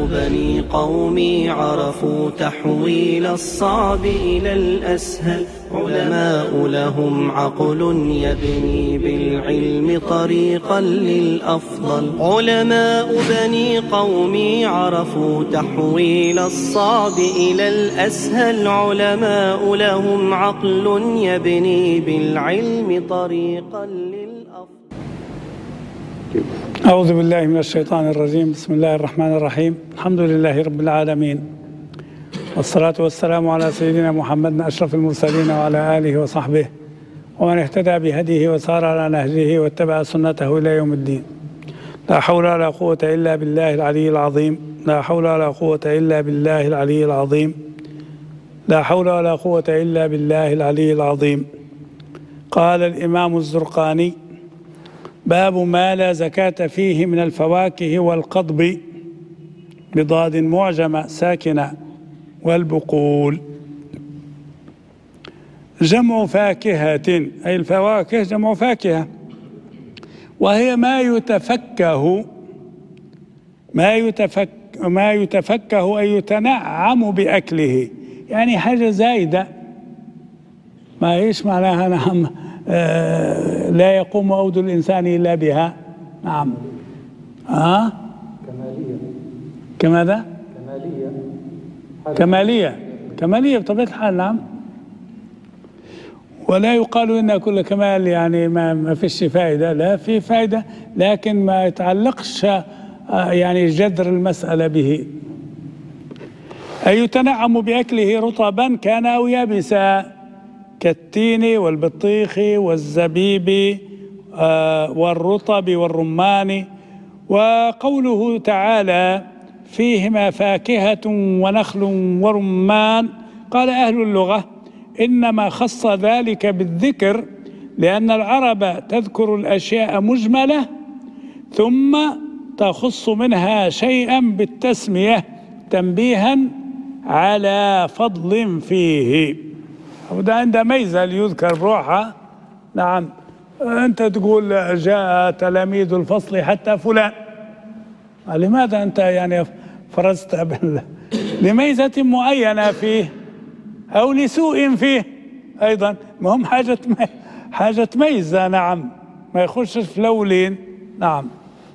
بني قومي عرفوا تحويل الصعب إلى الأسهل. علماء لهم عقل يبني بالعلم طريقا للأفضل. علماء بني قومي عرفوا تحويل الصعب إلى الأسهل. علماء لهم عقل يبني بالعلم طريقا للأفضل. أعوذ بالله من الشيطان الرجيم. بسم الله الرحمن الرحيم. الحمد لله رب العالمين، والصلاة والسلام على سيدنا محمد أشرف المرسلين وعلى آله وصحبه ومن اهتدى بهديه وسار على نهجه واتبع سنته إلى يوم الدين. لا حول ولا قوة إلا بالله العلي العظيم. لا حول ولا قوة إلا بالله العلي العظيم. لا حول ولا قوة إلا بالله العلي العظيم. قال الإمام الزرقاني: باب ما لا زكاة فيه من الفواكه والقضب بضاد معجمة ساكنة والبقول. جمع فاكهة، أي الفواكه جمع فاكهة، وهي ما يتفكه أي يتنعم بأكله، يعني حاجة زايدة ما هيش معناها نعم لا يقوم عود الإنسان إلا بها. نعم. كمالية. كماذا؟ كمالية بطبيعة الحال. نعم. ولا يقال إن كل كمال يعني ما فيش فائدة، لا في فائدة، لكن ما يتعلقش يعني جذر المسألة به. أي يتنعم بأكله رطبا كان أو يابسا، كالتين والبطيخ والزبيب والرطب والرمان. وقوله تعالى: فيهما فاكهة ونخل ورمان، قال أهل اللغة: إنما خص ذلك بالذكر لأن العرب تذكر الأشياء مجملة ثم تخص منها شيئا بالتسمية تنبيها على فضل فيه. وده عند ميزة ليذكر بروحها. نعم. أنت تقول جاء تلاميذ الفصل حتى فلان، لماذا أنت يعني فرزت لميزة معينة فيه أو لسوء فيه أيضا، ما هم حاجة ميزة. نعم، ما يخشش في لولين. نعم.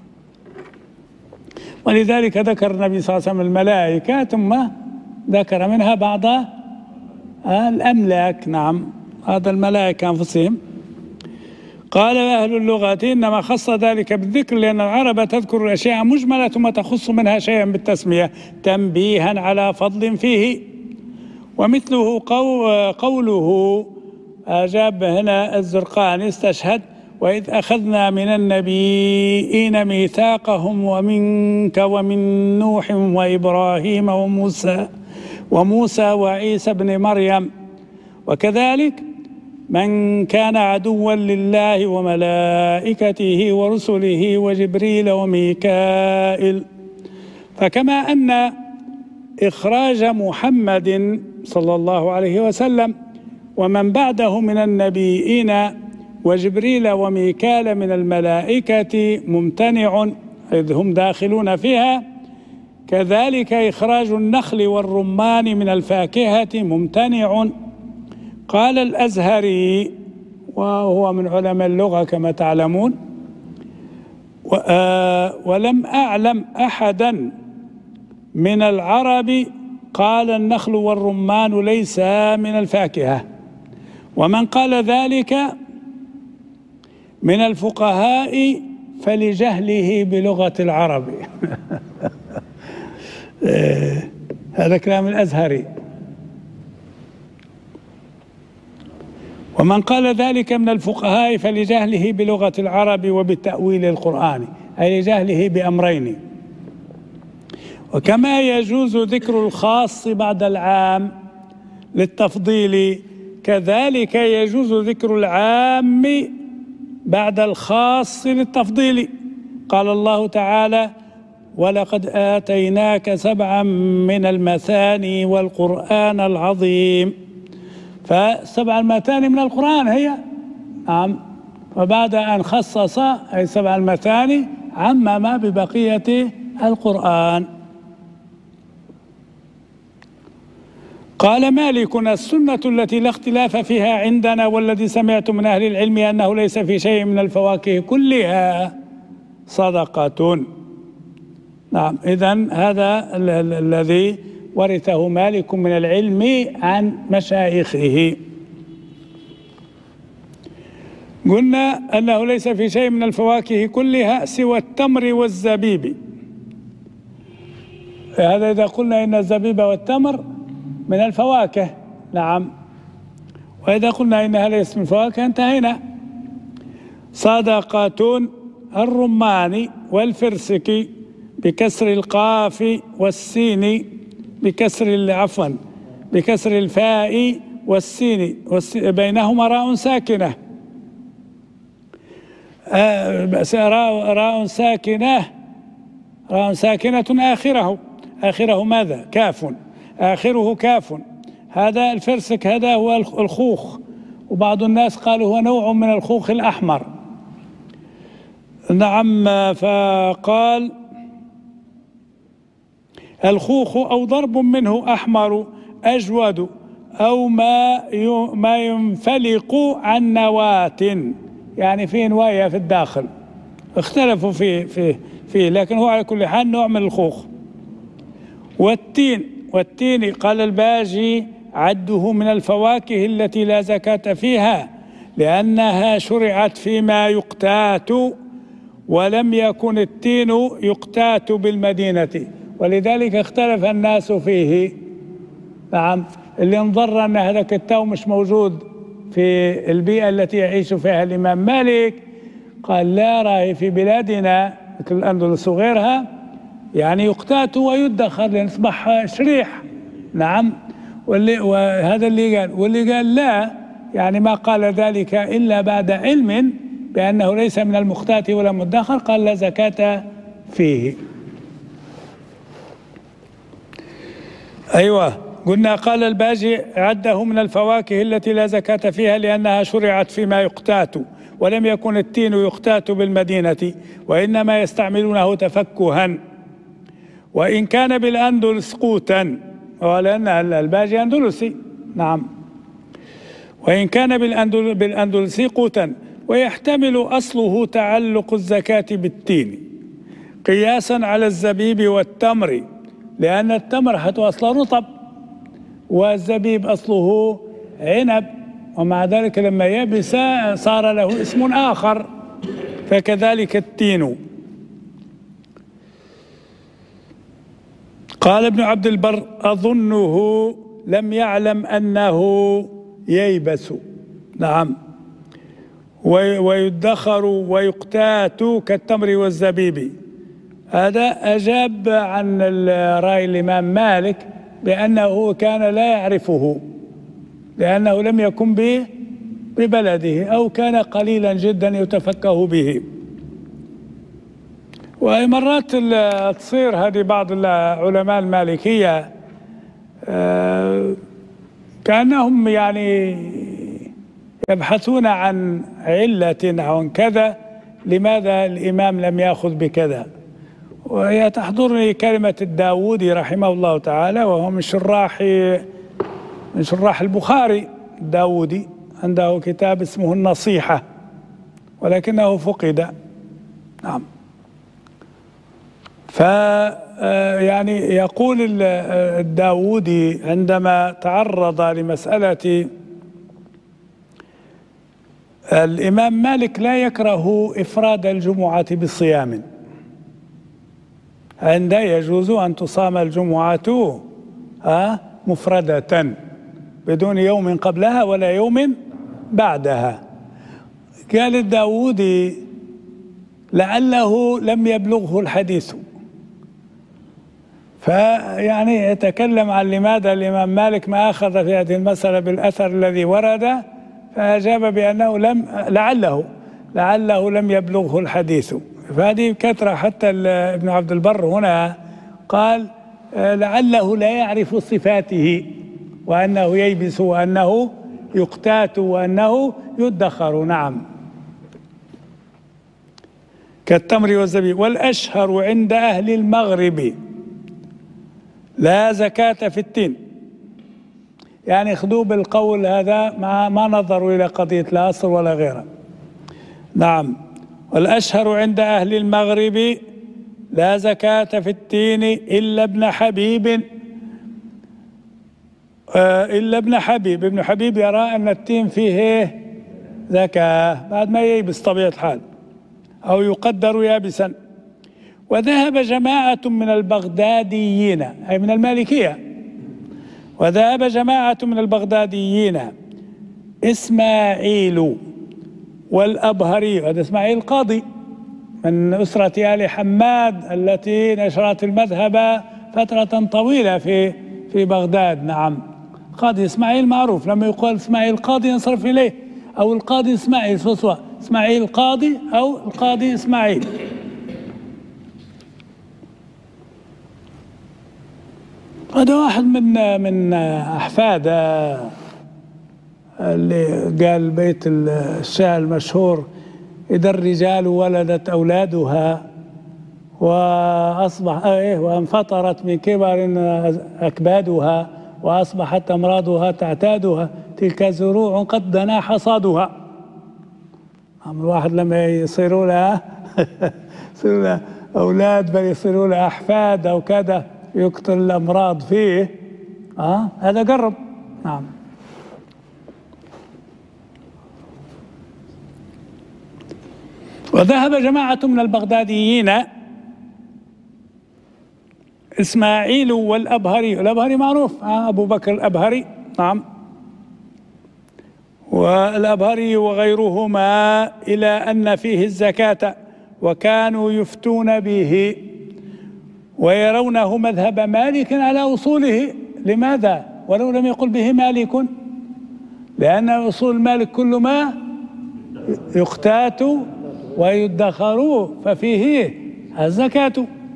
ولذلك ذكر النبي صلى الله عليه وسلم الملائكة ثم ذكر منها بعض الأملاك. نعم، هذا الملائكة أنفسهم. قال أهل اللغة: إنما خص ذلك بالذكر لأن العرب تذكر الأشياء مجملة ثم تخص منها شيئا بالتسمية تنبيها على فضل فيه. ومثله قوله أجاب هنا الزرقاني استشهد: وإذ أخذنا من النبيين ميثاقهم ومنك ومن نوح وإبراهيم وموسى وعيسى بن مريم. وكذلك من كان عدوا لله وملائكته ورسله وجبريل وميكائيل. فكما أن إخراج محمد صلى الله عليه وسلم ومن بعده من النبيين وجبريل وميكال من الملائكة ممتنع إذ هم داخلون فيها، كذلك إخراج النخل والرمان من الفاكهة ممتنع. قال الأزهري، وهو من علماء اللغة كما تعلمون: ولم أعلم أحدا من العرب قال النخل والرمان ليس من الفاكهة. ومن قال ذلك من الفقهاء فلجهله بلغة العرب. هذا كلام الأزهري. ومن قال ذلك من الفقهاء فلجهله بلغة العرب وبالتأويل القرآني، أي لجهله بأمرين: وكما يجوز ذكر الخاص بعد العام للتفضيل، كذلك يجوز ذكر العام بعد الخاص للتفضيل. قال الله تعالى: ولقد آتيناك 7 من المثاني والقرآن العظيم. ف7 المثاني من القرآن هي. نعم. وبعد أن خصص أي 7 المثاني عمم ببقية القرآن. قال مالك: السنة التي لا اختلاف فيها عندنا والذي سمعت من أهل العلم أنه ليس في شيء من الفواكه كلها صدقة. نعم، إذن هذا الذي ورثه مالك من العلم عن مشايخه. قلنا أنه ليس في شيء من الفواكه كلها سوى التمر والزبيب. هذا إذا قلنا إن الزبيب والتمر من الفواكه. نعم، وإذا قلنا إنها ليست من الفواكه انتهينا. صدقة الرمان والفرسك بكسر القاف والسين بكسر الفاء والسين بينهما راء ساكنة. راء ساكنة آخره ماذا؟ كاف، آخره كاف. هذا الفرسك، هذا هو الخوخ، وبعض الناس قالوا هو نوع من الخوخ الأحمر. نعم، فقال: الخوخ أو ضرب منه أحمر أجود أو ما ينفلق عن نواة، يعني في نوايا في الداخل، اختلفوا فيه لكن هو على كل حال نوع من الخوخ. والتين قال الباجي: عده من الفواكه التي لا زكاة فيها لأنها شرعت فيما يقتات ولم يكن التين يقتات بالمدينة، ولذلك اختلف الناس فيه. نعم، اللي انظر أن هذاك التو مش موجود في البيئة التي يعيش فيها الإمام مالك قال: لا، راهي في بلادنا مثل الأندلس وغيرها يعني يقتات ويدخر لنصبح شريح. نعم، وهذا اللي قال، واللي قال لا، يعني ما قال ذلك إلا بعد علم بأنه ليس من المقتات ولا مدخر، قال: لا زكاة فيه. أيوة، قلنا قال الباجي: عده من الفواكه التي لا زكاة فيها لأنها شرعت فيما يقتات ولم يكن التين يقتات بالمدينة وإنما يستعملونه تفكها، وإن كان بالأندلس قوتا، ولأن الباجي أندلسي. نعم، وإن كان بالأندلس قوتا، ويحتمل أصله تعلق الزكاة بالتين قياسا على الزبيب والتمر، لأن التمر حتى أصله رطب والزبيب أصله عنب، ومع ذلك لما يبس صار له اسم آخر، فكذلك التين. قال ابن عبد البر: أظنه لم يعلم أنه ييبس. نعم، ويدخر ويقتات كالتمر والزبيب. هذا أجاب عن رأي الإمام مالك بأنه كان لا يعرفه لأنه لم يكن ببلده أو كان قليلا جدا يتفكه به. ومرات تصير هذه بعض العلماء المالكية كأنهم يعني يبحثون عن علة أو عن كذا، لماذا الإمام لم يأخذ بكذا. وهي تحضرني كلمة الداودي رحمه الله تعالى، وهو من شراح البخاري. الداودي عنده كتاب اسمه النصيحة ولكنه فقد. نعم، يعني يقول الداودي عندما تعرض لمسألة الإمام مالك لا يكره إفراد الجمعة بصيام، عند يجوز أن تصام الجمعة مفردة بدون يوم قبلها ولا يوم بعدها. قال الداودي: لعله لم يبلغه الحديث، فيعني يتكلم عن لماذا الإمام مالك ما أخذ في هذه المسألة بالأثر الذي ورد، فأجاب بأنه لعله لم يبلغه الحديث. فهذه كثرة، حتى ابن عبد البر هنا قال لعله لا يعرف صفاته، وأنه ييبس وأنه يقتات وأنه يدخر. نعم، كالتمر والزبيب. والأشهر عند أهل المغرب لا زكاة في التين. يعني خذوه بالقول هذا ما نظروا إلى قضية لا أصل ولا غيرها. نعم. والأشهر عند أهل المغرب لا زكاة في التين إلا ابن حبيب. ابن حبيب يرى أن التين فيه زكاة بعد ما ييبس طبيعة الحال أو يقدر يابسا. وذهب جماعة من البغداديين أي من المالكية، وذهب جماعة من البغداديين إسماعيل والأبهري، هذا إسماعيل القاضي من أسرة آل حماد التي نشرت المذهب فترة طويلة في بغداد. نعم. قاضي إسماعيل معروف، لما يقال إسماعيل القاضي ينصرف إليه، أو القاضي إسماعيل سواء إسماعيل القاضي أو القاضي إسماعيل. هذا واحد من أحفاد اللي قال بيت الشعر المشهور: إذا الرجال ولدت أولادها وانفطرت من كبر أكبادها وأصبحت أمراضها تعتادها، تلك زروع قد دنا حصادها. الواحد لما يصيروا لها أولاد بل يصيروا لها أحفاد أو كذا يقتل الأمراض فيه، هذا قرب. نعم. وذهب جماعة من البغداديين إسماعيل والأبهري، الأبهري معروف أبو بكر الأبهري. نعم. والأبهري وغيرهما إلى أن فيه الزكاة، وكانوا يفتون به ويرونه مذهب مالك على أصوله. لماذا؟ ولو لم يقل به مالك، لأن أصول مالك كل ما يختات ويدخر ففيه الزكاة.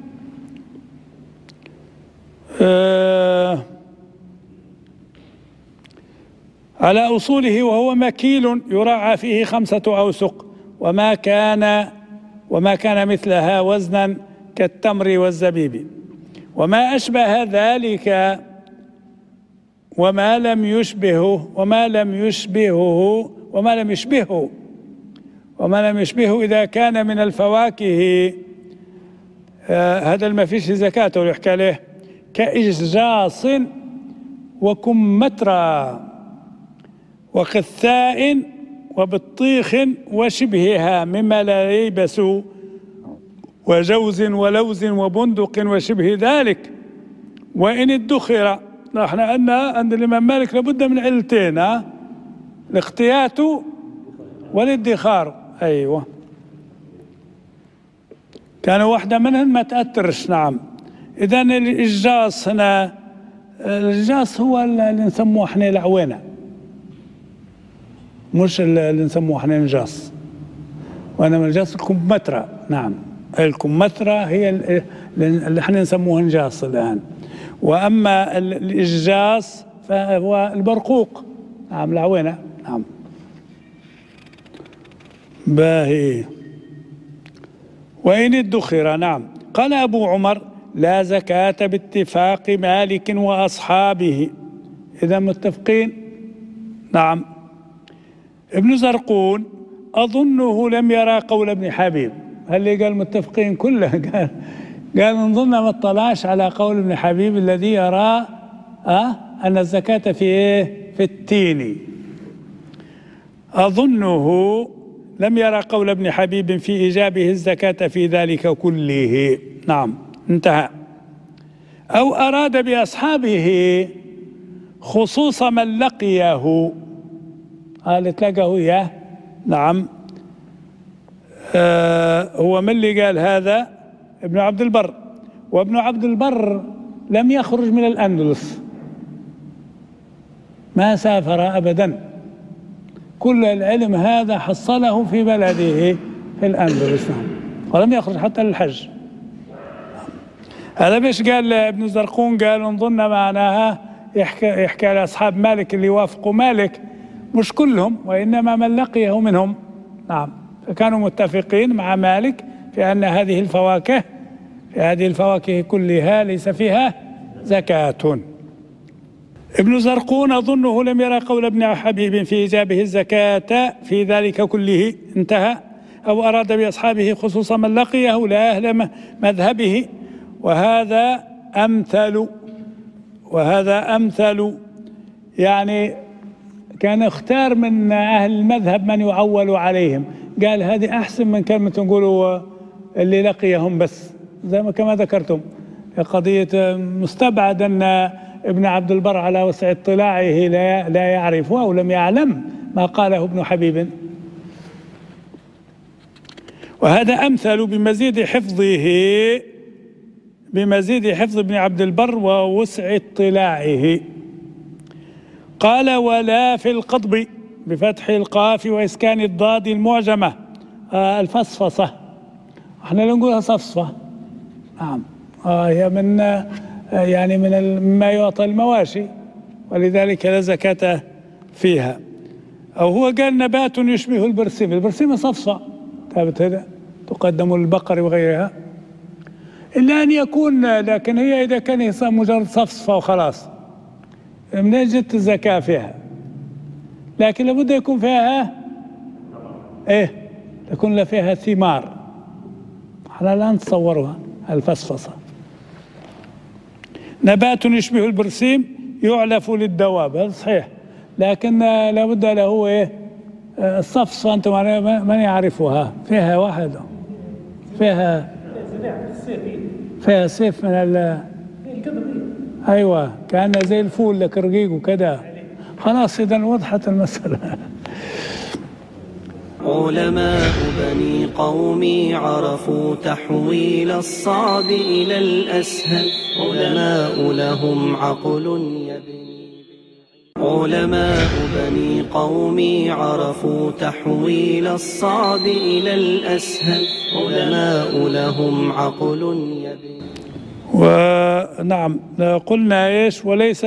على أصوله، وهو مكيل يراعى فيه 5 أوسق، وما كان مثلها وزنا كالتمر والزبيب، وما أشبه ذلك وما لم يشبهه إذا كان من الفواكه. هذا ما فيش زكاة ويحكى عليه، كإججاص وكمثرى وقثاء وبطيخ وشبهها مما لا ييبس، وجوز ولوز وبندق وشبه ذلك، وإن ادخر. احنا عند الإمام مالك لابد من علتين، الاختيات والادخار. أيوة، كانوا واحدة منهم ما تأثرش. نعم. إذن الإجاص هنا، الإجاص هو اللي نسموه احنا العوينة، مش اللي نسموه احنا نجاص، وإنما الجاص الكمثرى. نعم. الكمثرى هي اللي احنا نسموه نجاص الآن، وأما الإجاص فهو البرقوق. نعم. العوينة. نعم. باهي. وإن ادخر. نعم. قال أبو عمر: لا زكاة باتفاق مالك وأصحابه. إذا متفقين. نعم. ابن زرقون أظنه لم يرى قول ابن حبيب. اللي قال متفقين كله قال نظن ما اطلعش على قول ابن حبيب الذي يرى أن الزكاة في التين. أظنه لم يرى قول ابن حبيب في إيجابه الزكاة في ذلك كله. نعم. انتهى. أو أراد بأصحابه خصوص من لقيه، قال تلقاه إياه. نعم. هو من اللي قال هذا؟ ابن عبد البر. وابن عبد البر لم يخرج من الأندلس، ما سافر أبدا، كل العلم هذا حصله في بلده في الأندلس. ولم يخرج حتى للحج. هذا مش قال ابن زرقون قال نظن معناها يحكي على أصحاب مالك اللي وافقوا مالك، مش كلهم وإنما من لقيه منهم. نعم. فكانوا متفقين مع مالك في أن هذه الفواكه كلها ليس فيها زكاة. ابن زرقون أظنه لم يرى قول ابن حبيب في إيجابه الزكاة في ذلك كله، انتهى. أو أراد بأصحابه خصوصا من لقيه لا أهل مذهبه، وهذا أمثل يعني كان اختار من أهل المذهب من يعول عليهم، قال هذه أحسن من كلمة نقولوا اللي لقيهم بس، زي ما كما ذكرتم قضية مستبعد أن ابن عبد البر على وسع اطلاعه لا يعرف أو لم يعلم ما قاله ابن حبيب. وهذا أمثل بمزيد حفظ ابن عبد البر ووسع اطلاعه. قال ولا في القضب بفتح القاف وإسكان الضاد المعجمة الفصفصة، احنا نقولها صفصفة، نعم، هي من يعني من مما يعطى المواشي، ولذلك لا زكاة فيها. أو هو قال نبات يشبه البرسيم، البرسيم صفصة ثابت، هذا تقدم للبقر وغيرها، إلا أن يكون، لكن هي إذا كان مجرد صفصفة وخلاص من أجل الزكاة فيها، لكن لابد يكون فيها يكون فيها ثمار، احنا لا نتصورها الفصفصة. نبات يشبه البرسيم يعلف للدواب، هذا صحيح، لكن لابد له الصفصة أنتم من يعرفها، فيها واحد فيها سيف من أيوة، كأنه زي الفول لك رقيق وكذا. خلاص إذا وضحت المسألة. علماء بني قومي عرفوا تحويل الصعب إلى الأسهل، علماء لهم عقل يبني. علماء بني قومي عرفوا تحويل الصعب إلى الأسهل، علماء لهم عقل يبني. ونعم قلنا ايش؟ وليس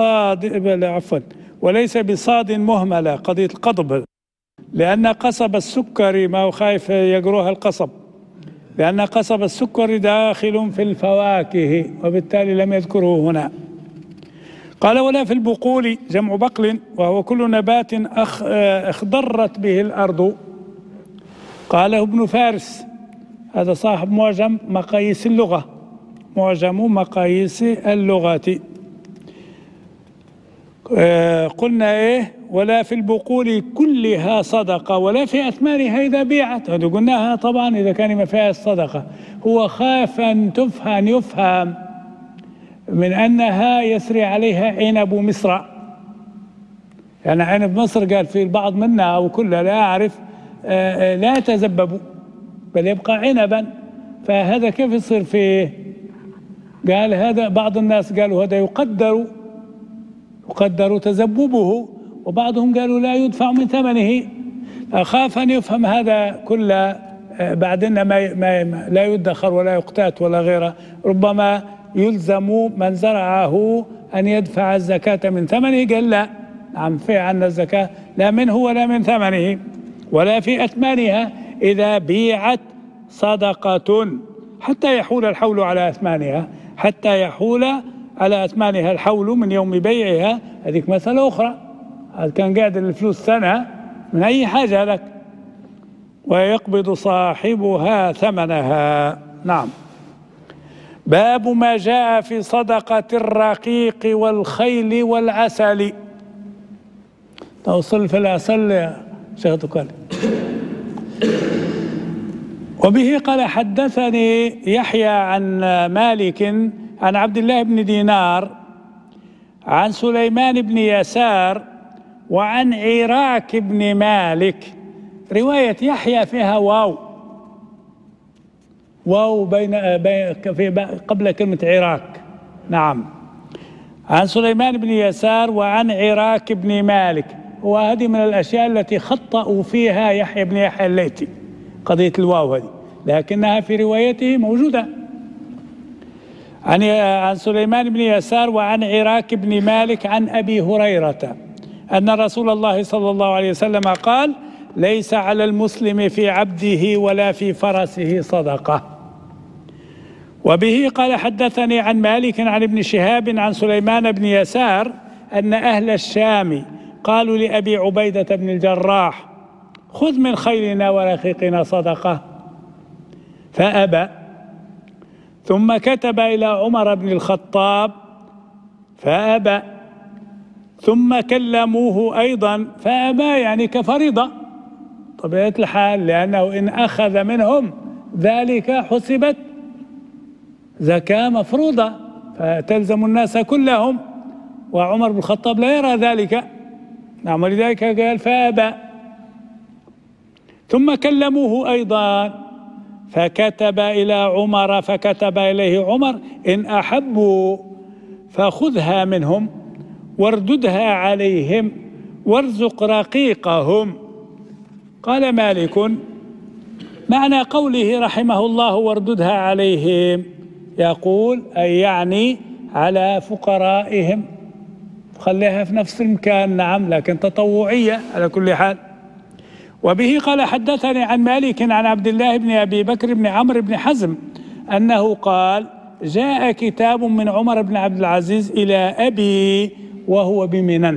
بصاد مهملة قضية القضب، لأن قصب السكر ما هو خايف يقروها القصب، لأن قصب السكر داخل في الفواكه، وبالتالي لم يذكره هنا. قال ولا في البقول جمع بقل، وهو كل نبات اخضرت به الأرض. قاله ابن فارس، هذا صاحب معجم مقاييس اللغة، معجم مقاييس اللغة. قلنا ولا في البقول كلها صدقة، ولا في أثمارها إذا بيعت، هذا قلناها طبعا إذا كان ما فيها الصدقة. هو خاف أن يفهم من أنها يسري عليها عنب مصر، يعني عنب مصر قال في البعض منها أو كلها لا أعرف لا يتذبب بل يبقى عنبا، فهذا كيف يصير فيه؟ قال هذا بعض الناس قالوا هذا يقدر تذببه، وبعضهم قالوا لا يدفع من ثمنه، أخاف أن يفهم هذا كله بعدين ما لا يدخر ولا يقتات ولا غيره، ربما يلزم من زرعه أن يدفع الزكاة من ثمنه. قال لا، نعم في عنا الزكاة لا منه ولا من ثمنه، ولا في أثمانها إذا بيعت صدقة حتى يحول الحول على أثمانها، حتى يحول على أثمانها الحول من يوم بيعها، هذيك مسألة أخرى، هذا كان قاعد الفلوس سنة من أي حاجة لك، ويقبض صاحبها ثمنها. نعم. باب ما جاء في صدقة الرقيق والخيل والعسل. توصل في العسل يا شيخ تكالي. وبه قال حدثني يحيى عن مالك عن عبد الله بن دينار عن سليمان بن يسار وعن عراك بن مالك. رواية يحيى فيها واو بين قبل كلمة عراك. نعم. عن سليمان بن يسار وعن عراك بن مالك، وهذه من الأشياء التي خطأوا فيها يحيى بن يحيى الليثي، قضية الواو هذه، لكنها في روايته موجودة. عن سليمان بن يسار وعن عراك بن مالك عن أبي هريرة أن رسول الله صلى الله عليه وسلم قال: ليس على المسلم في عبده ولا في فرسه صدقة. وبه قال حدثني عن مالك عن ابن شهاب عن سليمان بن يسار أن أهل الشام قالوا لأبي عبيدة بن الجراح: خذ من خيلنا ورقيقنا صدقة، فأبى. ثم كتب إلى عمر بن الخطاب فأبى. ثم كلموه أيضا فأبى، يعني كفريضة طبيعة الحال، لأنه إن أخذ منهم ذلك حسبت زكاة مفروضة فتلزم الناس كلهم، وعمر بن الخطاب لا يرى ذلك. نعم، ولذلك قال فأبى. ثم كلموه أيضا فكتب إلى عمر فكتب إليه عمر: إن أحبوا فخذها منهم وارددها عليهم وارزق رقيقهم. قال مالك: معنى قوله رحمه الله وارددها عليهم، يقول أي يعني على فقرائهم، خليها في نفس المكان. نعم، لكن تطوعية على كل حال. وبه قال حدثني عن مالك عن عبد الله بن أبي بكر بن عمرو بن حزم أنه قال: جاء كتاب من عمر بن عبد العزيز إلى أبي وهو بمنن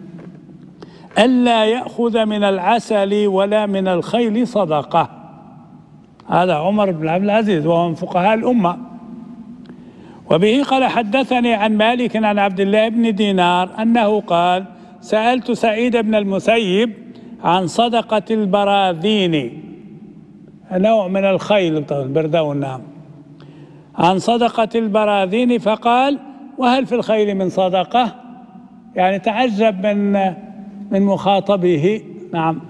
ألا يأخذ من العسل ولا من الخيل صدقة. هذا عمر بن عبد العزيز وهو من فقهاء الأمة. وبه قال حدثني عن مالك عن عبد الله بن دينار أنه قال: سألت سعيد بن المسيب عن صدقة البراذين، نوع من الخيل البردون، نعم، عن صدقة البراذين، فقال: وهل في الخيل من صدقة؟ يعني تعجب من مخاطبه. نعم.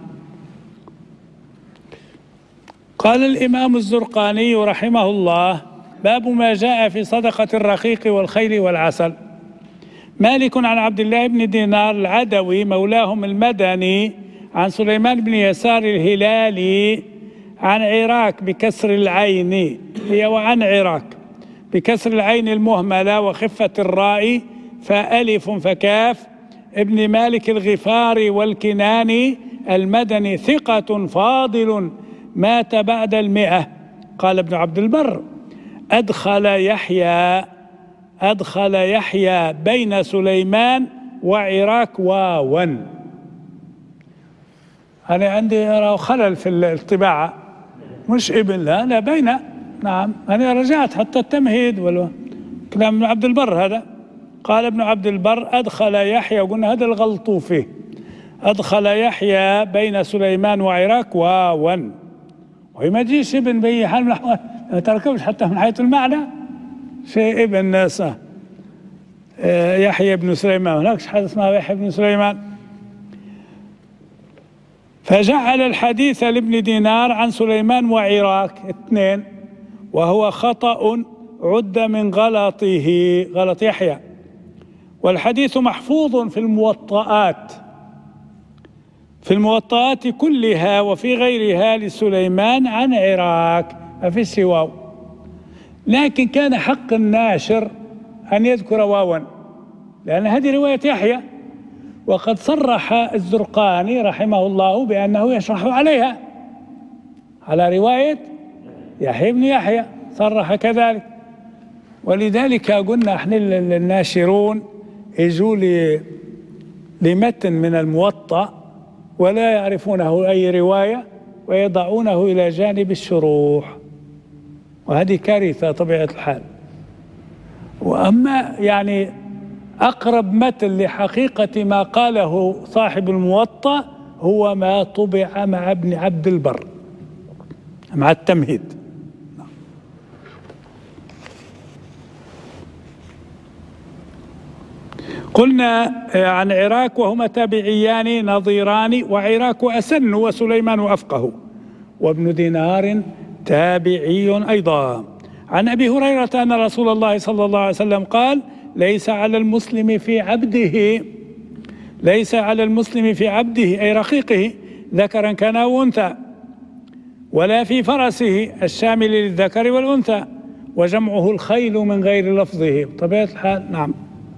قال الإمام الزرقاني رحمه الله: باب ما جاء في صدقة الرقيق والخيل والعسل. مالك عن عبد الله بن دينار العدوي مولاهم المدني عن سليمان بن يسار الهلالي عن عراك بكسر العين، هي وعن عراك بكسر العين المهملة وخفة الراء فألف فكاف، ابن مالك الغفاري والكناني المدني، ثقة فاضل مات بعد 100. قال ابن عبد البر: أدخل يحيى بين سليمان وعراك واوا. أنا عندي خلل في الطباعة، مش ابن، لا بين. نعم، أنا رجعت حتى التمهيد كلام ابن عبد البر هذا. قال ابن عبد البر: أدخل يحيى، وقلنا هذا الغلطوا فيه، أدخل يحيى بين سليمان وعراك واوا، وهي ما تجيش ابن بأي حال من الأحوال، ما تركبش حتى من حيث المعنى شيء ابن الناس. يحيى بن سليمان، هناك حد اسمه يحيى بن سليمان. فجعل الحديث لابن دينار عن سليمان وعراك 2، وهو خطأ عد من غلطه، غلط يحيى، والحديث محفوظ في الموطئات كلها وفي غيرها لسليمان عن عراك، ما في سواو، لكن كان حق الناشر أن يذكر واوا، لأن هذه رواية يحيى، وقد صرح الزرقاني رحمه الله بأنه يشرح عليها، على رواية يحيى بن يحيى صرح كذلك. ولذلك قلنا احنا الناشرون يجوا لمتن من الموطأ ولا يعرفونه أي رواية ويضعونه إلى جانب الشروح، وهذه كارثة طبيعة الحال. وأما يعني أقرب متن لحقيقة ما قاله صاحب الموطأ هو ما طبع مع ابن عبد البر مع التمهيد. قلنا عن عراك وهما تابعيان نظيران، وعراك أسن وسليمان أفقه، وابن دينار تابعي أيضا. عن أبي هريرة أن رسول الله صلى الله عليه وسلم قال: ليس على المسلم في عبده أي رقيقه ذكرا كان أو أنثى، ولا في فرسه الشامل للذكر والأنثى، وجمعه الخيل من غير لفظه بطبيعة الحال. نعم،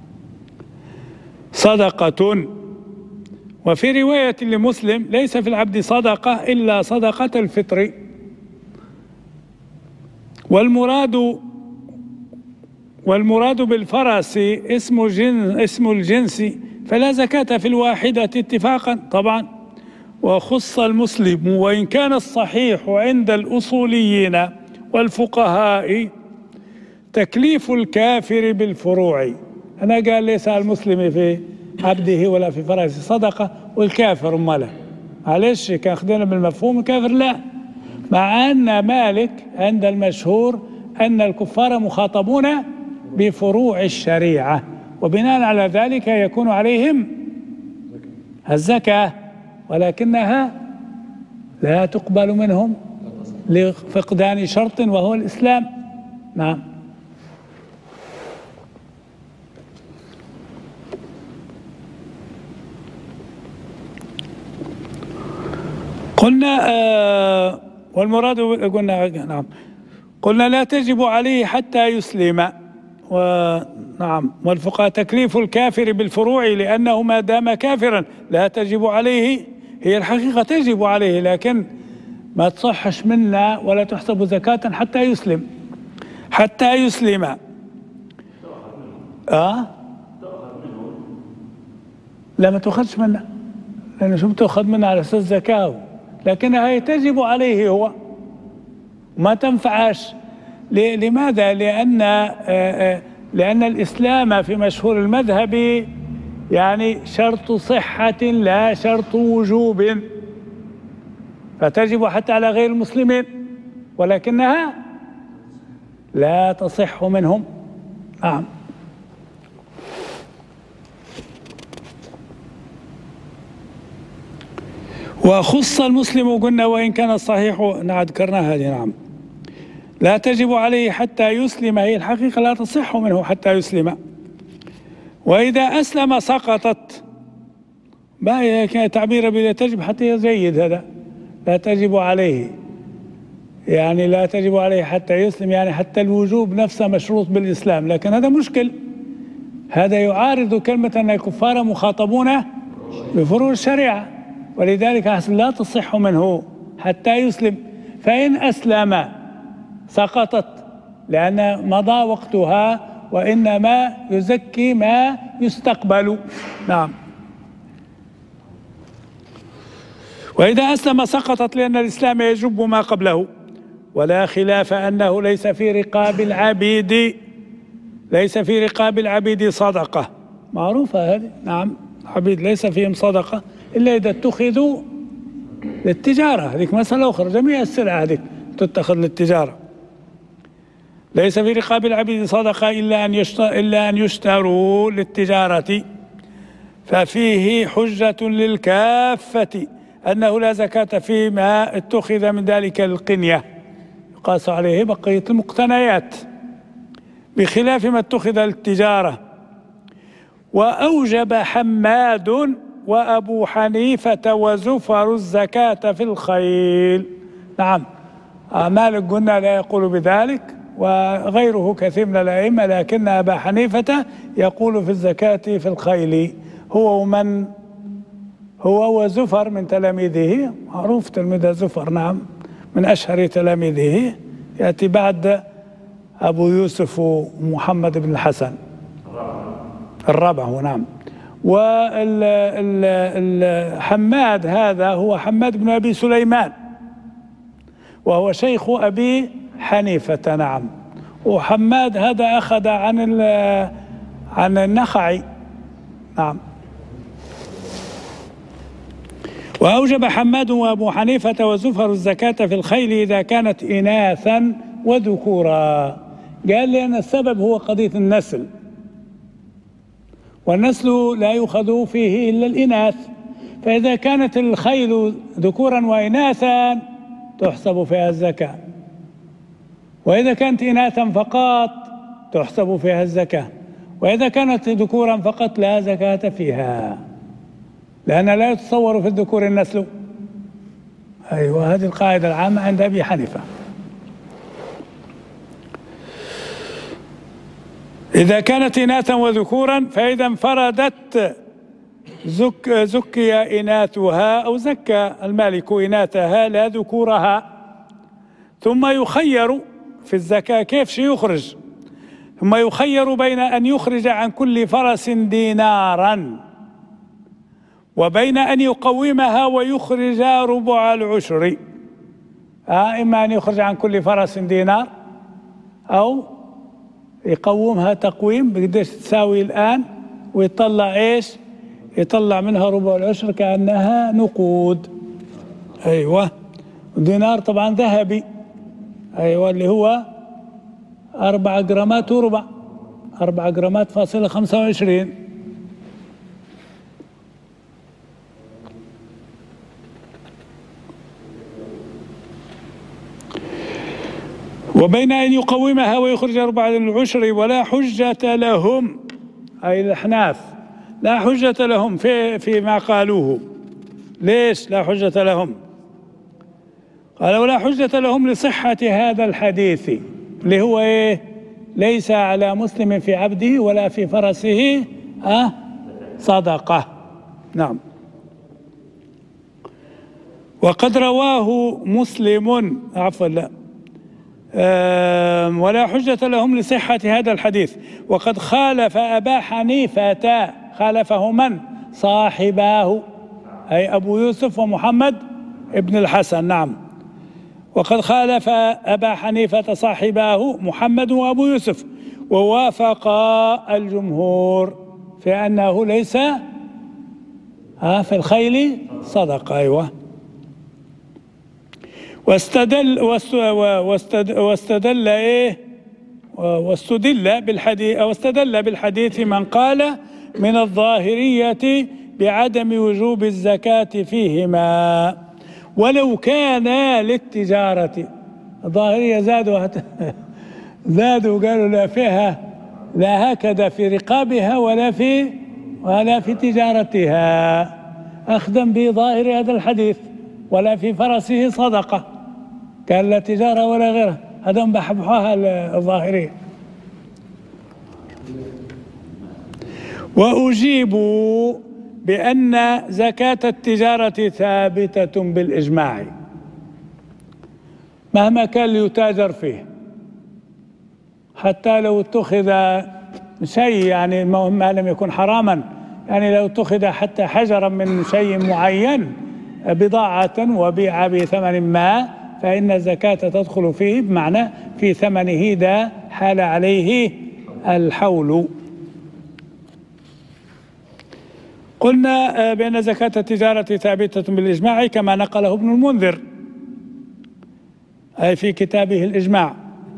صدقة. وفي رواية لمسلم: ليس في العبد صدقة إلا صدقة الفطر. والمراد والمراد بالفرس اسم الجنس، فلا زكاة في الواحدة اتفاقا طبعا. وخص المسلم، وإن كان الصحيح عند الأصوليين والفقهاء تكليف الكافر بالفروع. أنا قال ليس المسلم في عبده ولا في فرسه صدقة، والكافر ماله، معلش كان خدنا بالمفهوم الكافر لا، مع أن مالك عند المشهور أن الكفار مخاطبون بفروع الشريعة، وبناء على ذلك يكون عليهم الزكاة، ولكنها لا تقبل منهم لفقدان شرط وهو الإسلام. نعم. قلنا والمراد قلنا نعم، قلنا لا تجب عليه حتى يسلم. ونعم، والفقهاء تكليف الكافر بالفروع لأنه ما دام كافرا لا تجب عليه، هي الحقيقة تجب عليه لكن ما تصحش منا ولا تحسب زكاة حتى يسلم. حتى يسلم. لا ما تأخذش منا، لأنه شو بتأخذ منا على أساس زكاة، لكنها هي تجب عليه هو، ما تنفعش. لماذا؟ لأن الإسلام في مشهور المذهب يعني شرط صحة لا شرط وجوب، فتجب حتى على غير المسلمين ولكنها لا تصح منهم. نعم. وخص المسلم قلنا وإن كان الصحيح، ذكرنا هذه. نعم. لا تجب عليه حتى يسلم، هي الحقيقة لا تصح منه حتى يسلم. وإذا أسلم سقطت، ما تعبير بلا تجب حتى جيد هذا، لا تجب عليه يعني لا تجب عليه حتى يسلم، يعني حتى الوجوب نفسه مشروط بالإسلام، لكن هذا مشكل، هذا يعارض كلمة أن الكفار مخاطبون بفروع الشريعة، ولذلك لا تصح منه حتى يسلم. فإن أسلم سقطت لأن مضى وقتها، وإنما يزكي ما يستقبل. نعم. وإذا أسلم سقطت لأن الإسلام يجب ما قبله، ولا خلاف أنه ليس في رقاب العبيد صدقة، معروفة هذه. نعم. العبيد ليس فيهم صدقة إلا إذا اتخذوا للتجارة، هذيك مسألة أخرى، جميع السلع هذيك تتخذ للتجارة. ليس في رقاب العبيد صدقة إلا أن يشتروا للتجارة، ففيه حجة للكافة أنه لا زكاة فيما اتخذ من ذلك القنية، يقاس عليه بقية المقتنيات بخلاف ما اتخذ للتجارة. وأوجب حماد وأبو حنيفة وزفر الزكاة في الخيل. نعم. مالك قلنا لا يقول بذلك، وغيره كثير من الأئمة، لكن أبا حنيفة يقول في الزكاة في الخيل. هو وزفر من تلاميذه، معروف تلميذ زفر، نعم، من أشهر تلاميذه، يأتي بعد أبو يوسف ومحمد بن الحسن الرابع. نعم. والحماد هذا هو حماد بن أبي سليمان، وهو شيخ أبي حنيفة. نعم. وحماد هذا أخذ عن النخعي. نعم. وأوجب حماد وأبو حنيفة وزفر الزكاة في الخيل إذا كانت إناثا وذكورا. قال لأن السبب هو قضية النسل، والنسل لا يؤخذ فيه إلا الإناث، فإذا كانت الخيل ذكورا وإناثا تحسب فيها الزكاة، وإذا كانت إناثا فقط تحسب فيها الزكاة، وإذا كانت ذكورا فقط لا زكاة فيها، لأن لا يتصور في الذكور النسل. أيوة، هذه القاعدة العامة عند أبي حنيفة. إذا كانت إناثا وذكورا فإذا انفردت زكي إناثها، أو زكى المالك إناثها لا ذكورها، ثم يخير في الزكاة كيف يخرج، ثم يخير بين أن يخرج عن كل فرس دينارا وبين أن يقومها ويخرج ربع العشر. إما أن يخرج عن كل فرس دينار أو يقومها تقويم بقديش تساوي الآن ويطلع إيش؟ يطلع منها ربع العشر كأنها نقود. أيوة. الدينار طبعا ذهبي، أيوة، اللي هو 4 جرامات وربع، 4 جرامات فاصلة 25. وبين أن يقومها ويخرج ربع العشر ولا حجة لهم، أي الأحناف لا حجة لهم فيما قالوه. ليش لا حجة لهم؟ قال ولا حجة لهم لصحة هذا الحديث اللي هو إيه؟ ليس على مسلم في عبده ولا في فرسه صدقة. نعم. وقد رواه مسلم، عفوا لا، ولا حجة لهم لصحة هذا الحديث. وقد خالف أبا حنيفة، خالفه من؟ صاحباه، أي أبو يوسف ومحمد ابن الحسن. نعم. وقد خالف أبا حنيفة صاحباه محمد وأبو يوسف، ووافق الجمهور في أنه ليس في الخيل صدقة. أيوة. واستدل بالحديث من قال من الظاهرية بعدم وجوب الزكاة فيهما ولو كان للتجارة. الظاهرية زادوا قالوا لا فيها، لا هكذا في رقابها ولا في تجارتها، أخذا بظاهر هذا الحديث. ولا في فرسه صدقة، قال لا تجارة ولا غيرها، هذا بحبحوها الظاهرية. وأجيبوا بأن زكاة التجارة ثابتة بالإجماع مهما كان ليتاجر فيه، حتى لو اتخذ شيء، يعني ما لم يكن حراما، يعني لو اتخذ حتى حجرا من شيء معين بضاعة وبيع بثمن ما، فإن الزكاة تدخل فيه، بمعنى في ثمنه ده حال عليه الحول. قلنا بأن زكاة التجارة ثابتة بالإجماع كما نقله ابن المنذر أي في كتابه الإجماع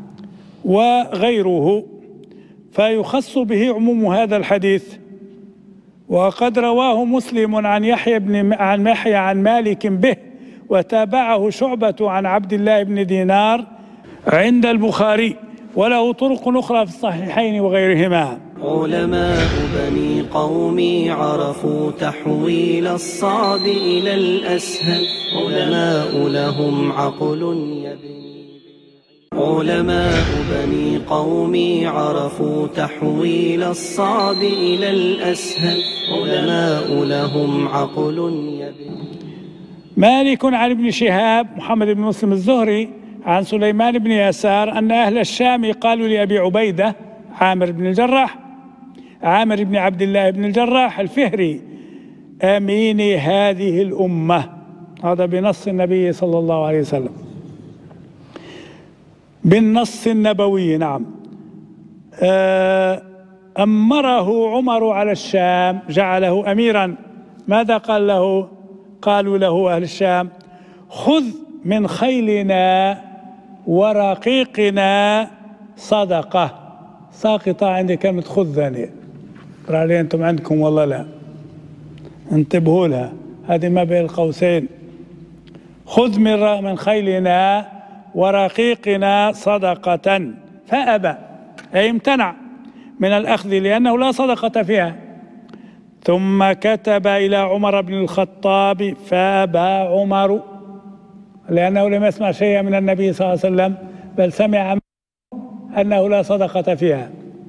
وغيره، فيخص به عموم هذا الحديث. وقد رواه مسلم عن يحيى عن مالك به، وتابعه شعبة عن عبد الله بن دينار عند البخاري، وله طرق أخرى في الصحيحين وغيرهما. علماء بني قومي عرفوا تحويل الصعب إلى الأسهل، علماء لهم عقل يبني. علماء بني قومي عرفوا تحويل الصعب إلى الأسهل، علماء لهم عقل يبني. مالك عن ابن شهاب محمد بن مسلم الزهري عن سليمان بن يسار أن أهل الشام قالوا لأبي عبيدة عامر بن عبد الله بن الجراح الفهري أمين هذه الأمة، هذا بنص النبي صلى الله عليه وسلم، بالنص النبوي. نعم. أمره عمر على الشام، جعله أميرا. ماذا قال له؟ قالوا له أهل الشام خذ من خيلنا ورقيقنا صدقة. ساقطة عندي كلمة خذ ثانية، ترى أنتم عندكم والله لا، انتبهوا لها، هذه ما بين القوسين. خذ من خيلنا ورقيقنا صدقة، فأبى أي امتنع من الأخذ لأنه لا صدقة فيها. ثم كتب إلى عمر بن الخطاب فأبى عمر، لأنه لم يسمع شيئا من النبي صلى الله عليه وسلم، بل سمع أنه لا صدقة فيها.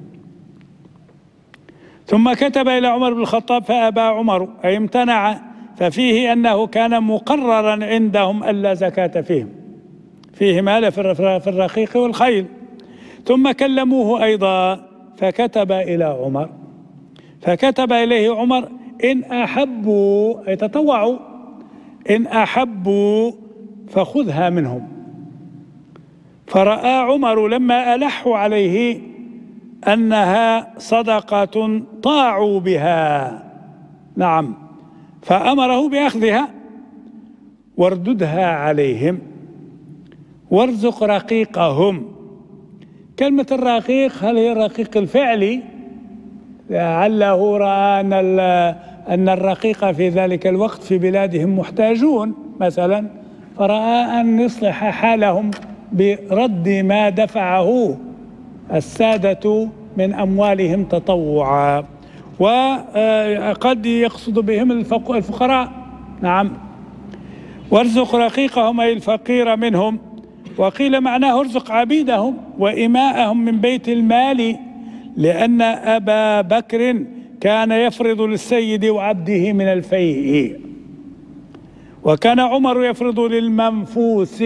ثم كتب إلى عمر بن الخطاب فأبى عمر أي امتنع، ففيه أنه كان مقررا عندهم ألا زكاة فيه مال في الرقيق والخيل. ثم كلموه أيضا فكتب إلى عمر، فكتب إليه عمر: إن أحبوا، أي تطوعوا، إن أحبوا فخذها منهم. فرأى عمر لما ألحوا عليه أنها صدقة طاعوا بها، نعم، فأمره بأخذها وارددها عليهم وارزق رقيقهم. كلمة الرقيق هل هي الرقيق الفعلي؟ لعله رأى أن الرقيق في ذلك الوقت في بلادهم محتاجون مثلا، فرأى أن يصلح حالهم برد ما دفعه السادة من أموالهم تطوعا، وقد يقصد بهم الفقراء، نعم. وارزق رقيقهم أي الفقير منهم، وقيل معناه ارزق عبيدهم وإماءهم من بيت المال، لأن أبا بكر كان يفرض للسيد وعبده من الفيء، وكان عمر يفرض للمنفوس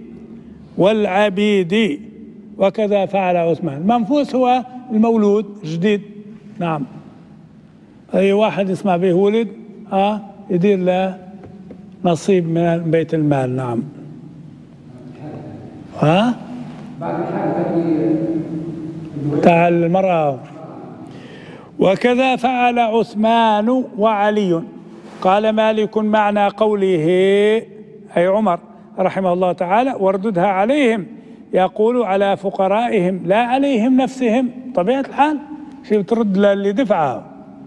والعبيد، وكذا فعل عثمان. المنفوس هو المولود جديد، نعم، أي واحد يسمع به ولد يدير له نصيب من بيت المال، نعم. تاع المرأة. وكذا فعل عثمان وعلي. قال مالك معنى قوله أي عمر رحمه الله تعالى: وارددها عليهم، يقول على فقرائهم لا عليهم نفسهم. طبيعة الحال شيء ترد اللي دفعها،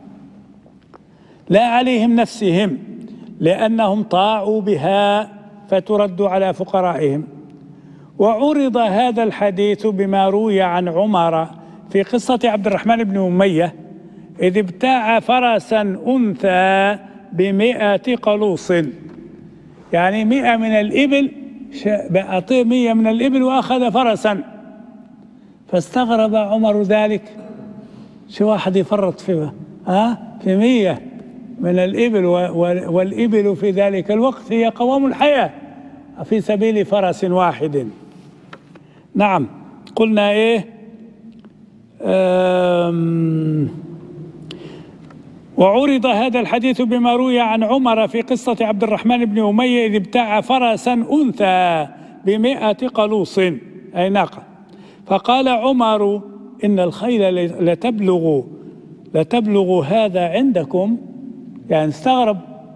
لا عليهم نفسهم لأنهم طاعوا بها فترد على فقرائهم. وعرض هذا الحديث بما روي عن عمر في قصة عبد الرحمن بن أمية إذ ابتاع فرسا أنثى ب100 قلوص، يعني 100 من الإبل، أعطيه 100 من الإبل وأخذ فرسا. فاستغرب عمر ذلك، شو واحد يفرط فيه في 100 من الإبل، والإبل في ذلك الوقت هي قوام الحياة في سبيل فرس واحد. نعم، قلنا إيه؟ وعرض هذا الحديث بما روي عن عمر في قصة عبد الرحمن بن أمية إذ ابتاع فرسا أنثى ب100 قلوص أي ناقة. فقال عمر: إن الخيل لتبلغ هذا عندكم، يعني استغرب.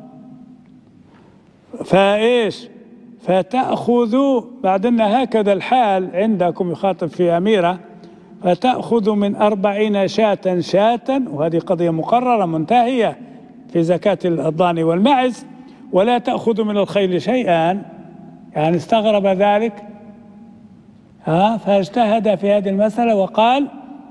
فإيش؟ فتأخذوا، بعدين هكذا الحال عندكم، يخاطب في أميرة، فتأخذ من 40 شاة، وهذه قضية مقررة منتهية في زكاة الضان والمعز، ولا تأخذ من الخيل شيئا، يعني استغرب ذلك. فاجتهد في هذه المسألة وقال: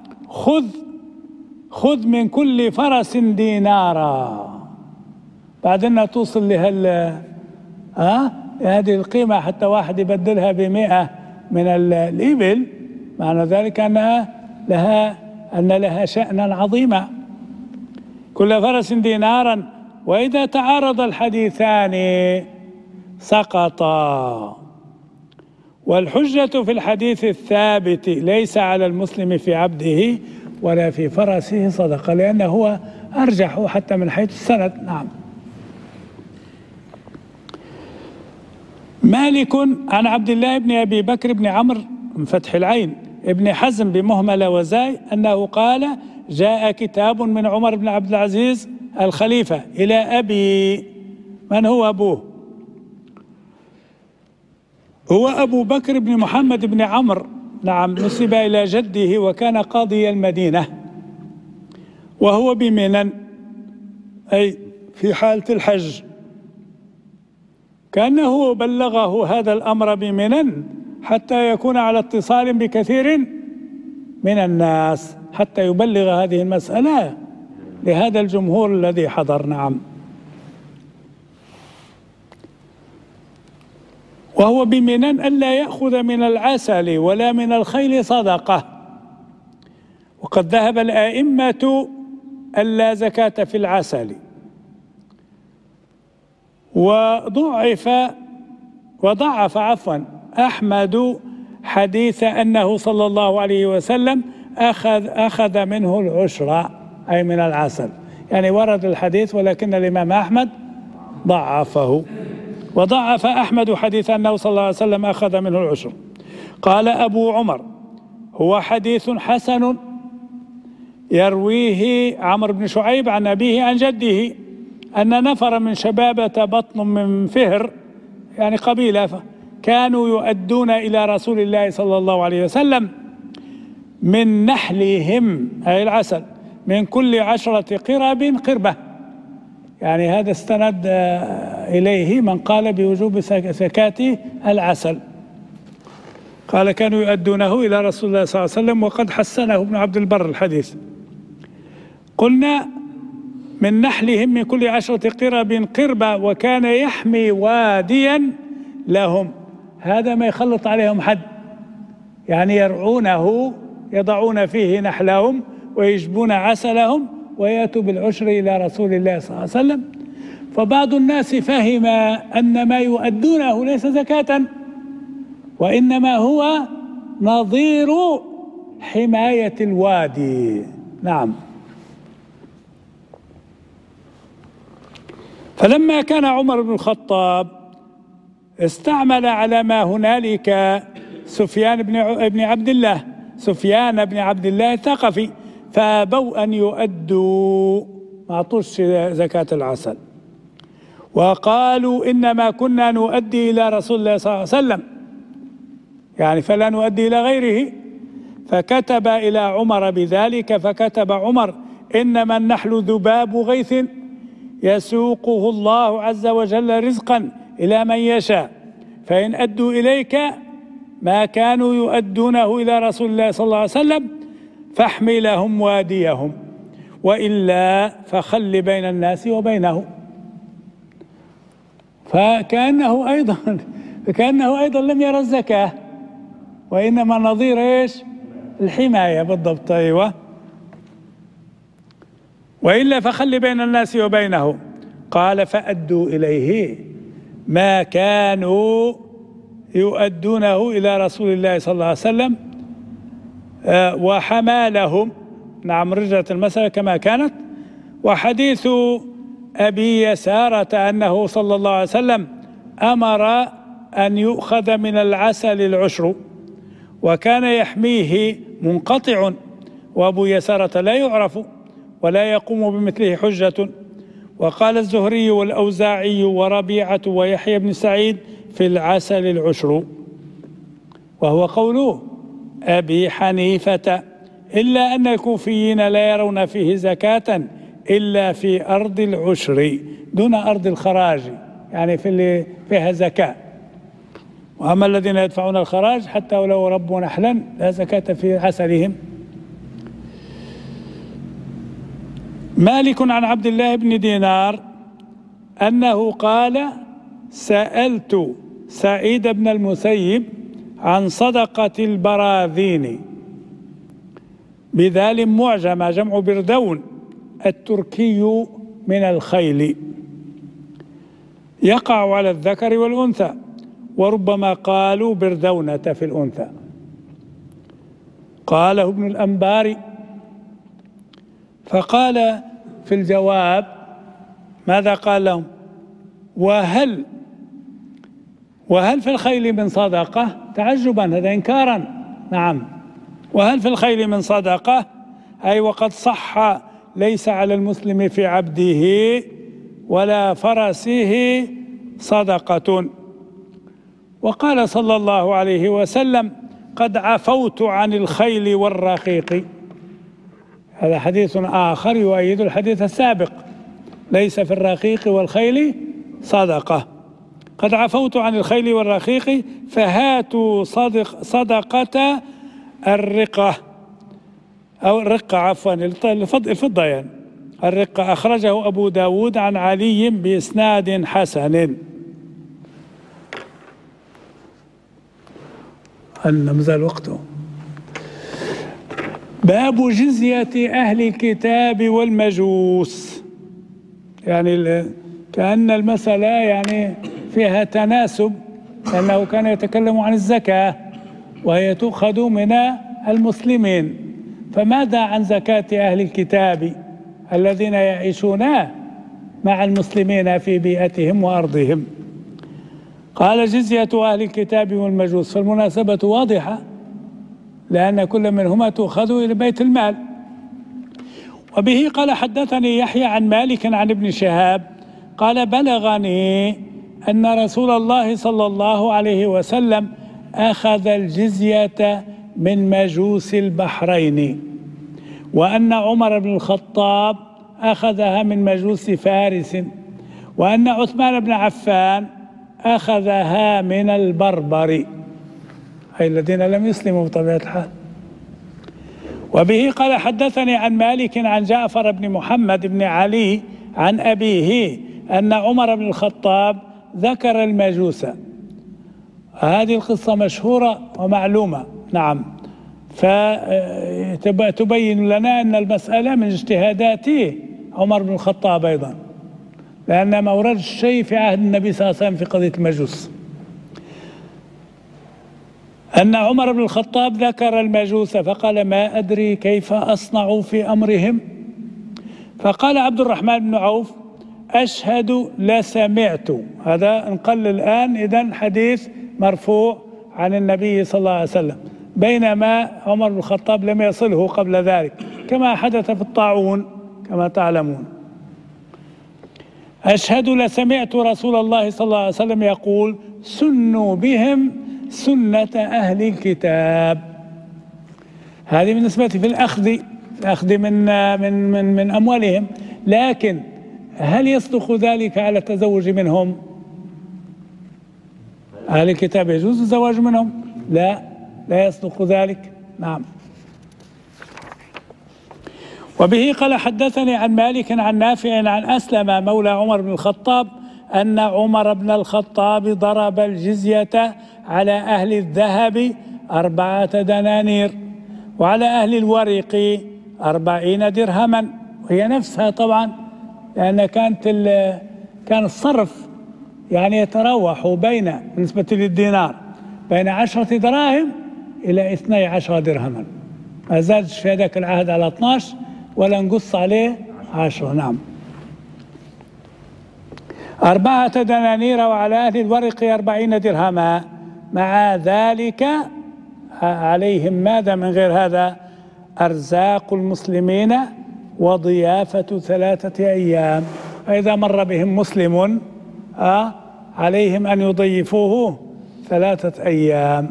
خذ من كل فرس دينارا، بعدين توصل لها هذه القيمة حتى واحد يبدلها ب100 من الإبل، معنى ذلك أن لها شأنا عظيما. كل فرس دينارا. وإذا تعارض الحديثان سقطا. والحجة في الحديث الثابت ليس على المسلم في عبده ولا في فرسه صدقة، لأنه هو أرجح حتى من حيث السند. نعم. مالك عن عبد الله بن أبي بكر بن عمرو من فتح العين ابن حزم بمهملة وزاي أنه قال: جاء كتاب من عمر بن عبد العزيز الخليفة إلى أبي. من هو أبوه؟ هو أبو بكر بن محمد بن عمرو، نعم، نسب إلى جده وكان قاضي المدينة، وهو بمنن أي في حالة الحج. كأنه بلغه هذا الأمر بمنن حتى يكون على اتصال بكثير من الناس، حتى يبلغ هذه المسألة لهذا الجمهور الذي حضر. نعم. وهو بمنن ألا يأخذ من العسل ولا من الخيل صدقة. وقد ذهب الأئمة ألا زكاة في العسل، وضعف أحمد حديث أنه صلى الله عليه وسلم أخذ منه العشر، أي من العسل. يعني ورد الحديث، ولكن الإمام أحمد ضعفه، وضعف أحمد حديث أنه صلى الله عليه وسلم أخذ منه العشر. قال أبو عمر: هو حديث حسن يرويه عمرو بن شعيب عن أبيه عن جده أن نفر من شبابة بطن من فهر، يعني قبيلة، كانوا يؤدون إلى رسول الله صلى الله عليه وسلم من نحلهم، أي العسل، من كل 10 قرب قربة. يعني هذا استند إليه من قال بوجوب زكاة العسل. قال كانوا يؤدونه إلى رسول الله صلى الله عليه وسلم، وقد حسنه ابن عبد البر الحديث. قلنا من نحلهم من كل 10 قرب قربة، وكان يحمي واديا لهم. هذا ما يخلط عليهم حد، يعني يرعونه، يضعون فيه نحلهم ويجبون عسلهم ويأتوا بالعشر إلى رسول الله صلى الله عليه وسلم. فبعض الناس فهم أن ما يؤدونه ليس زكاة، وإنما هو نظير حماية الوادي. نعم. فلما كان عمر بن الخطاب استعمل على ما هنالك سفيان بن عبد الله الثقفي، فأبوا أن يؤدوا، ما أعطوش زكاة العسل، وقالوا إنما كنا نؤدي إلى رسول الله صلى الله عليه وسلم، يعني فلا نؤدي إلى غيره. فكتب إلى عمر بذلك، فكتب عمر: إنما النحل ذباب غيث يسوقه الله عز وجل رزقا إلى من يشاء، فإن أدوا إليك ما كانوا يؤدونه إلى رسول الله صلى الله عليه وسلم فاحمي لهم واديهم، وإلا فخل بين الناس وبينه. فكأنه أيضا لم يرى الزكاة، وإنما نظير إيش؟ الحماية بالضبط. أيوة. وإلا فخل بين الناس وبينه. قال: فأدوا إليه ما كانوا يؤدونه إلى رسول الله صلى الله عليه وسلم وحمالهم. نعم، رجعت المسألة كما كانت. وحديث أبي يسارة أنه صلى الله عليه وسلم أمر أن يؤخذ من العسل العشر، وكان يحميه منقطع، وأبو يسارة لا يعرف ولا يقوم بمثله حجة. وقال الزهري والأوزاعي وربيعة ويحيى بن سعيد: في العسل العشر، وهو قول أبي حنيفة، إلا أن الكوفيين لا يرون فيه زكاة إلا في أرض العشر دون أرض الخراج، يعني في اللي فيها زكاة. وأما الذين يدفعون الخراج حتى ولو ربوا نحلا لا زكاة في عسلهم. مالك عن عبد الله بن دينار أنه قال: سألت سعيد بن المسيب عن صدقة البراذين، بذال معجم جمع بردون، التركي من الخيل، يقع على الذكر والأنثى، وربما قالوا بردونة في الأنثى. قاله ابن الأنباري. فقال في الجواب: ماذا قال لهم؟ وهل في الخيل من صدقة؟ تعجبا، هذا إنكارا. نعم. وهل في الخيل من صدقة؟ أي وقد صح: ليس على المسلم في عبده ولا فرسه صدقة. وقال صلى الله عليه وسلم: قد عفوت عن الخيل والرقيق. هذا حديث آخر يؤيد الحديث السابق: ليس في الرقيق والخيل صدقة. قد عفوت عن الخيل والرقيق، فهاتوا صدقة الرقة، أو الرقة عفوا، الفضة يعني. الرقة أخرجه أبو داود عن علي بإسناد حسن. هل مازال وقته؟ باب جزية أهل الكتاب والمجوس. يعني كأن المسألة يعني فيها تناسب، لأنه كان يتكلم عن الزكاة وهي تؤخذ من المسلمين، فماذا عن زكاة أهل الكتاب الذين يعيشون مع المسلمين في بيئتهم وأرضهم؟ قال جزية أهل الكتاب والمجوس، فالمناسبة واضحة لأن كل منهما تؤخذ إلى بيت المال. وبه قال حدثني يحيى عن مالك عن ابن شهاب قال بلغني أن رسول الله صلى الله عليه وسلم أخذ الجزية من مجوس البحرين، وأن عمر بن الخطاب أخذها من مجوس فارس، وأن عثمان بن عفان أخذها من البربر، أي الذين لم يسلموا بطبيعة الحال. وبه قال حدثني عن مالك عن جعفر بن محمد بن علي عن أبيه أن عمر بن الخطاب ذكر المجوس. هذه القصة مشهورة ومعلومة، نعم، فتبين لنا أن المسألة من اجتهادات عمر بن الخطاب أيضا، لأن ما ورد الشيء في عهد النبي صلى الله عليه وسلم في قضية المجوس. أن عمر بن الخطاب ذكر المجوس فقال ما أدري كيف أصنع في أمرهم. فقال عبد الرحمن بن عوف أشهد لسمعت. هذا انقل الآن إذن حديث مرفوع عن النبي صلى الله عليه وسلم، بينما عمر بن الخطاب لم يصله قبل ذلك كما حدث في الطاعون كما تعلمون. أشهد لسمعت رسول الله صلى الله عليه وسلم يقول سنوا بهم سنة أهل الكتاب. هذه بالنسبة في الأخذ من أموالهم، لكن هل يصدق ذلك على التزوج منهم؟ أهل الكتاب يجوز الزواج منهم؟ لا يصدق ذلك، نعم. وبه قال حدثني عن مالك عن نافع عن أسلم مولى عمر بن الخطاب أن عمر بن الخطاب ضرب الجزية على أهل الذهب 4 دنانير، وعلى أهل الورق 40 درهما، وهي نفسها طبعا، لأن كان الصرف يعني يتراوح بين بالنسبة للدينار بين 10 دراهم إلى 12 درهما، ما زادش في هذاك العهد على 12 ولا نقص عليه 10، نعم. 4 دنانير وعلى أهل الورق 40 درهما، مع ذلك عليهم ماذا من غير هذا؟ أرزاق المسلمين وضيافة 3 أيام، فإذا مر بهم مسلم عليهم أن يضيفوه 3 أيام.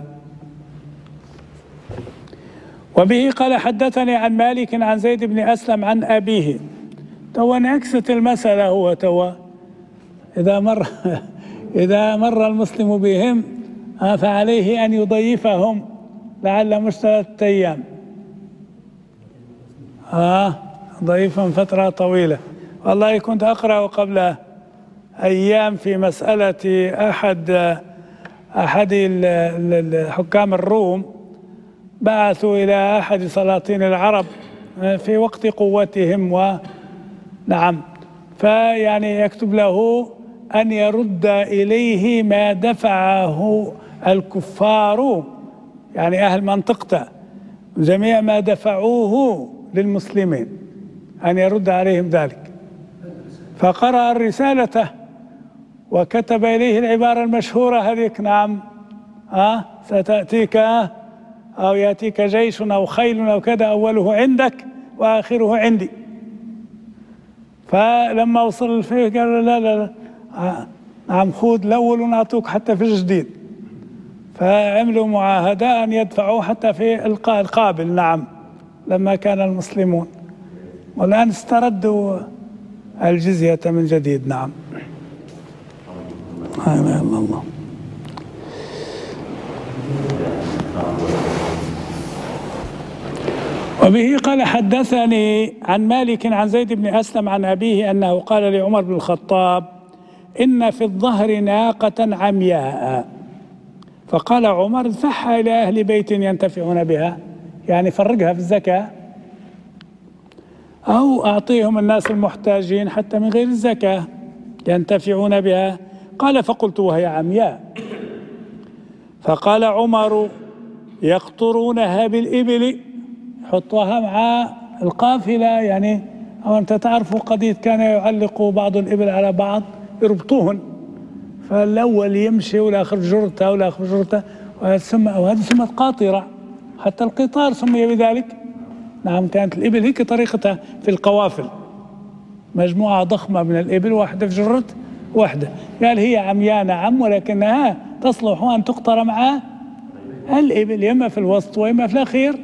وبه قال حدثني عن مالك عن زيد بن أسلم عن أبيه. تو انعكست المسألة، هو إذا مر المسلم بهم فعليه أن يضيفهم لعل مش 3 أيام، ضيفهم فترة طويلة. والله كنت أقرأ قبل أيام في مسألة أحد حكام الروم، بعثوا إلى أحد سلاطين العرب في وقت قوتهم، نعم، فيعني يكتب له أن يرد إليه ما دفعه الكفار، يعني أهل منطقته، جميع ما دفعوه للمسلمين أن يرد عليهم ذلك. فقرأ الرسالة وكتب إليه العبارة المشهورة هذيك، نعم، ستأتيك أو يأتيك جيش أو خيل أو كذا، أوله عندك وآخره عندي. فلما وصل فيه قال لا نعم، خذ الأول ونعطوك حتى في الجديد. فعملوا معاهدة أن يدفعوا حتى في القابل، نعم، لما كان المسلمون، والآن استردوا الجزية من جديد، نعم. لا إله إلا الله. وبه قال حدثني عن مالك عن زيد بن أسلم عن أبيه أنه قال لعمر بن الخطاب إن في الظهر ناقة عمياء، فقال عمر ادفعها إلى أهل بيت ينتفعون بها، يعني فرقها في الزكاة أو أعطيهم الناس المحتاجين حتى من غير الزكاة ينتفعون بها. قال فقلت وهي عمياء، فقال عمر يقطرونها بالإبل، يحطوها مع القافلة يعني. أو أنت تعرفوا قضية كان يعلق بعض الإبل على بعض يربطوهن، فالأول يمشي والآخر جرته والآخر جرته، وهذه سمت قاطرة، حتى القطار سمي بذلك. نعم، كانت الإبل هيك طريقتها في القوافل، مجموعة ضخمة من الإبل، واحدة في جرة واحدة. قال هي عمياء نعم، ولكنها تصلح أن تقطر مع الإبل، إما في الوسط وإما في الأخير.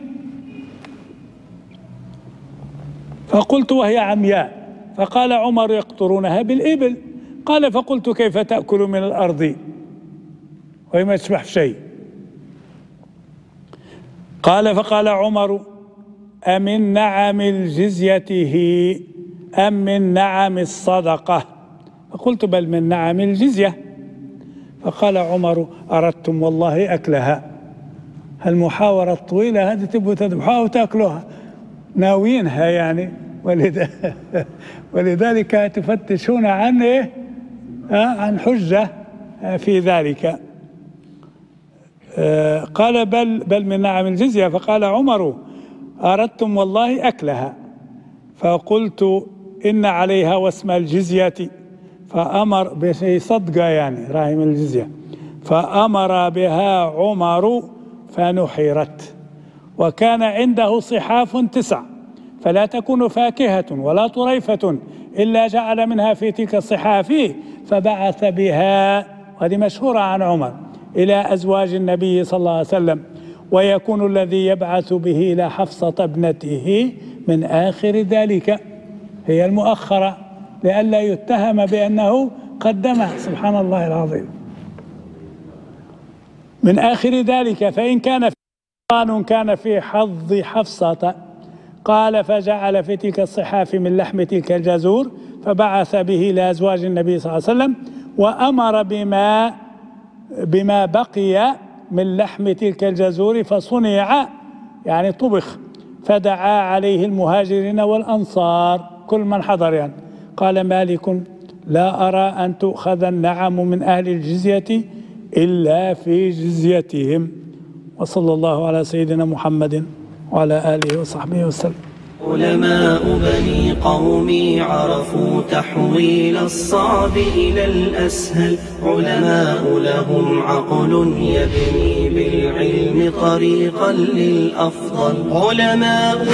فقلت وهي عمياء، فقال عمر يقطرونها بالإبل. قال فقلت كيف تأكل من الأرض وهي ما تشبح في شيء؟ قال فقال عمر أمن نعم الجزية هي أم من نعم الصدقة؟ فقلت بل من نعم الجزية. فقال عمر أردتم والله أكلها. المحاورة الطويلة هذه تبغوا تذبحوها وتأكلوها، ناويينها يعني، ولذلك تفتشون عن إيه؟ عن حجة في ذلك. قال بل من نعم الجزية. فقال عمر أردتم والله أكلها. فقلت إن عليها واسم الجزية، فأمر بشيء صدقة يعني راهي الجزية، فأمر بها عمر فنحرت. وكان عنده صحاف 9، فلا تكون فاكهة ولا طريفة إلا جعل منها في تلك الصحاف، فبعث بها، وهذه مشهورة عن عمر، إلى أزواج النبي صلى الله عليه وسلم، ويكون الذي يبعث به إلى حفصة ابنته من آخر ذلك، هي المؤخرة، لئلا يتهم بأنه قدمها. سبحان الله العظيم. من آخر ذلك، فإن كان كان في حظ حفصة. قال فجعل في تلك الصحاف من لحم تلك الجزور، فبعث به لأزواج النبي صلى الله عليه وسلم، وأمر بما بقي من لحم تلك الجزور فصنع يعني طبخ، فدعا عليه المهاجرين والأنصار كل من حضر يعني. قال مالك لا أرى أن تؤخذ النعم من أهل الجزية إلا في جزيتهم. وصلى الله على سيدنا محمد وعلى آله وصحبه وسلم. علماء بني قومي عرفوا تحويل الصعب إلى الأسهل، علماء لهم عقل يبني بالعلم طريقا للأفضل، علماء